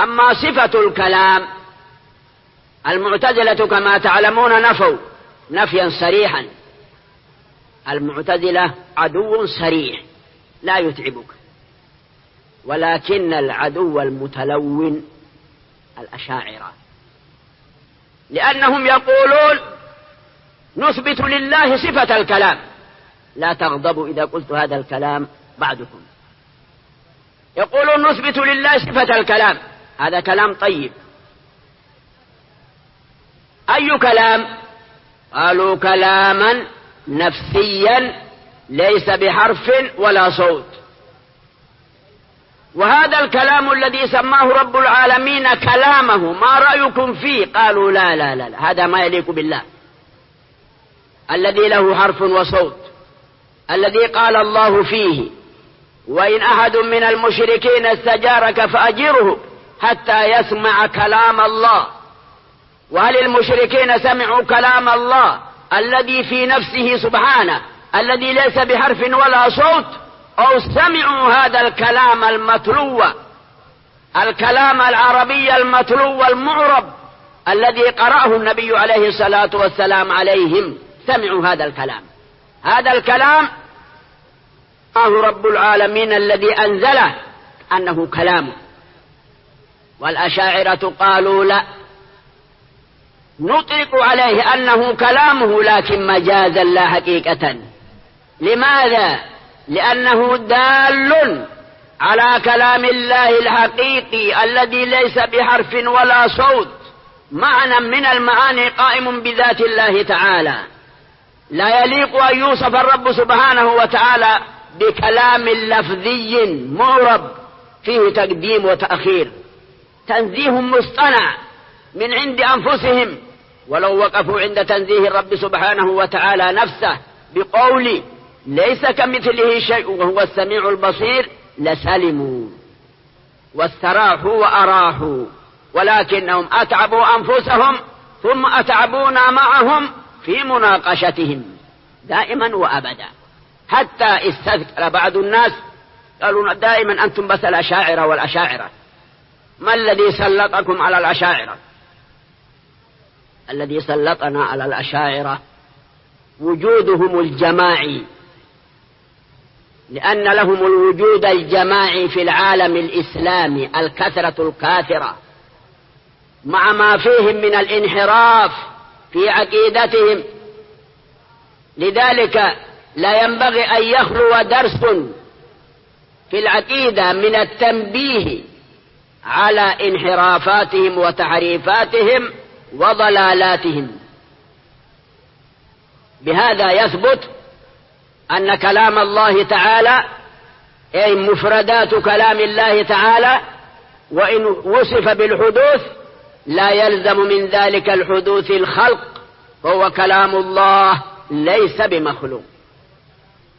أما صفة الكلام، المعتزلة كما تعلمون نفوا نفيا صريحا. المعتزلة عدو صريح لا يتعبك، ولكن العدو المتلون الأشاعرة، لأنهم يقولون نثبت لله صفة الكلام. لا تغضبوا إذا قلت هذا الكلام بعدكم. يقولون نثبت لله صفة الكلام، هذا كلام طيب. أي كلام؟ قالوا كلاما نفسيا ليس بحرف ولا صوت. وهذا الكلام الذي سماه رب العالمين كلامه ما رأيكم فيه؟ قالوا لا لا لا, لا. هذا ما يليق بالله، الذي له حرف وصوت، الذي قال الله فيه وإن أحد من المشركين استجارك فأجره حتى يسمع كلام الله. وهل المشركين سمعوا كلام الله الذي في نفسه سبحانه الذي ليس بحرف ولا صوت، أو سمعوا هذا الكلام المتلو، الكلام العربي المتلو المعرب الذي قرأه النبي عليه الصلاة والسلام عليهم؟ سمعوا هذا الكلام. هذا الكلام الله رب العالمين الذي أنزله أنه كلامه. والأشاعرة قالوا لا، نطلق عليه أنه كلامه لكن مجازا لا حقيقة. لماذا؟ لأنه دال على كلام الله الحقيقي الذي ليس بحرف ولا صوت، معنى من المعاني قائم بذات الله تعالى. لا يليق أن يوصف الرب سبحانه وتعالى بكلام لفظي معرب فيه تقديم وتأخير. تنزيه مصطنع من عند أنفسهم، ولو وقفوا عند تنزيه الرب سبحانه وتعالى نفسه بقول ليس كمثله شيء وهو السميع البصير لسلموا واستراحوا وأراحوا، ولكنهم أتعبوا أنفسهم ثم أتعبونا معهم في مناقشتهم دائما وأبدا، حتى استذكر بعض الناس قالوا دائما أنتم بس الأشاعرة والأشاعرة. ما الذي سلطكم على الأشاعرة؟ الذي سلطنا على الأشاعرة وجودهم الجماعي، لأن لهم الوجود الجماعي في العالم الإسلامي، الكثرة الكاثرة، مع ما فيهم من الانحراف في عقيدتهم. لذلك لا ينبغي أن يخلو درس في العقيدة من التنبيه على انحرافاتهم وتحريفاتهم وضلالاتهم. بهذا يثبت أن كلام الله تعالى أي مفردات كلام الله تعالى وإن وصف بالحدوث لا يلزم من ذلك الحدوث الخلق، فهو كلام الله ليس بمخلوق.